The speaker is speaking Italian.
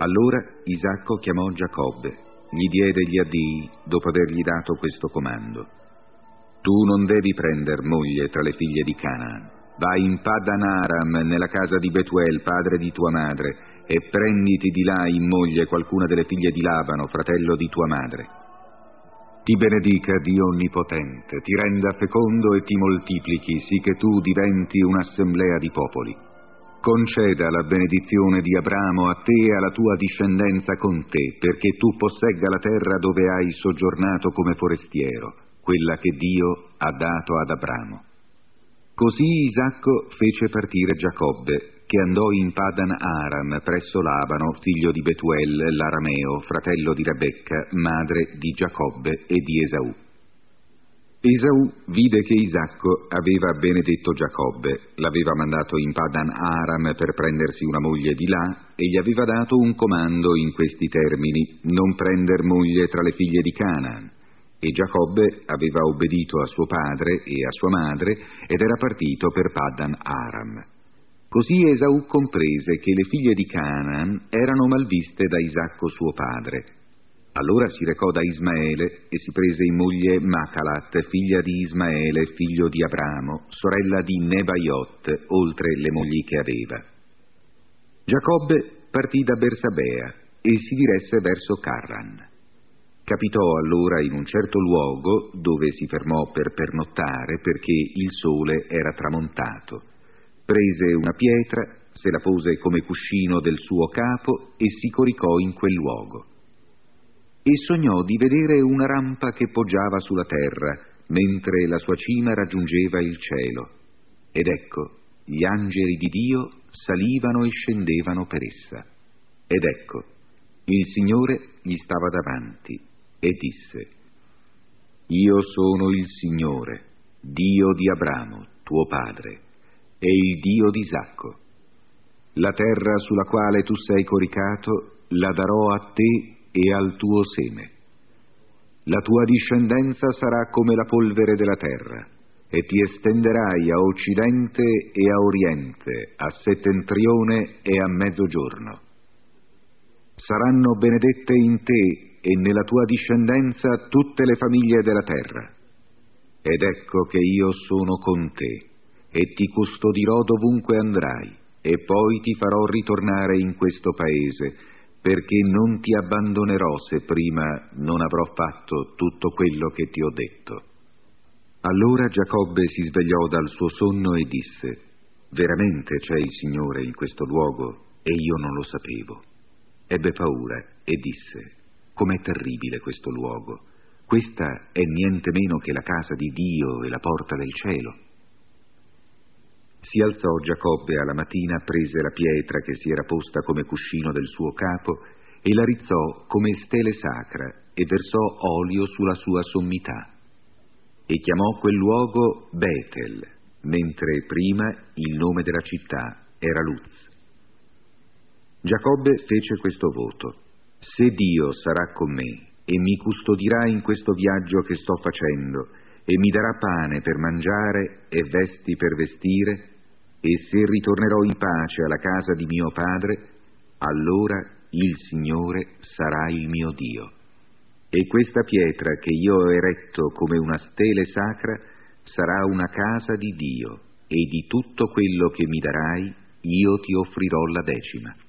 Allora Isacco chiamò Giacobbe, gli diede gli addii dopo avergli dato questo comando: tu non devi prender moglie tra le figlie di Canaan. Vai in Paddan Aram, nella casa di Betuel, padre di tua madre, e prenditi di là in moglie qualcuna delle figlie di Labano, fratello di tua madre. Ti benedica Dio Onnipotente, ti renda fecondo e ti moltiplichi, sì che tu diventi un'assemblea di popoli. Conceda la benedizione di Abramo a te e alla tua discendenza con te, perché tu possegga la terra dove hai soggiornato come forestiero, quella che Dio ha dato ad Abramo. Così Isacco fece partire Giacobbe, che andò in Paddan Aram presso Labano, figlio di Betuel l'arameo, fratello di Rebecca, madre di Giacobbe e di Esaù. Esaù vide che Isacco aveva benedetto Giacobbe, l'aveva mandato in Paddan Aram per prendersi una moglie di là e gli aveva dato un comando in questi termini: non prender moglie tra le figlie di Canaan. E Giacobbe aveva obbedito a suo padre e a sua madre ed era partito per Paddan Aram. Così Esaù comprese che le figlie di Canaan erano malviste da Isacco suo padre. Allora si recò da Ismaele e si prese in moglie Macalat, figlia di Ismaele, figlio di Abramo, sorella di Nebaiot, oltre le mogli che aveva. Giacobbe partì da Bersabea e si diresse verso Carran. Capitò allora in un certo luogo dove si fermò per pernottare perché il sole era tramontato. Prese una pietra, se la pose come cuscino del suo capo e si coricò in quel luogo. E sognò di vedere una rampa che poggiava sulla terra, mentre la sua cima raggiungeva il cielo. Ed ecco, gli angeli di Dio salivano e scendevano per essa. Ed ecco, il Signore gli stava davanti e disse: io sono il Signore, Dio di Abramo, tuo padre, e il Dio di Isacco. La terra sulla quale tu sei coricato la darò a te e al tuo seme. La tua discendenza sarà come la polvere della terra, e ti estenderai a occidente e a oriente, a settentrione e a mezzogiorno. Saranno benedette in te e nella tua discendenza tutte le famiglie della terra. Ed ecco che io sono con te, e ti custodirò dovunque andrai, e poi ti farò ritornare in questo paese, perché non ti abbandonerò se prima non avrò fatto tutto quello che ti ho detto. Allora Giacobbe si svegliò dal suo sonno e disse: veramente c'è il Signore in questo luogo, e io non lo sapevo. Ebbe paura e disse: com'è terribile questo luogo! Questa è niente meno che la casa di Dio e la porta del cielo. Si alzò Giacobbe alla mattina, prese la pietra che si era posta come cuscino del suo capo e la rizzò come stele sacra e versò olio sulla sua sommità. E chiamò quel luogo Betel, mentre prima il nome della città era Luz. Giacobbe fece questo voto: se Dio sarà con me e mi custodirà in questo viaggio che sto facendo e mi darà pane per mangiare e vesti per vestire, e se ritornerò in pace alla casa di mio padre, allora il Signore sarà il mio Dio. E questa pietra che io ho eretto come una stele sacra sarà una casa di Dio, e di tutto quello che mi darai io ti offrirò la 10.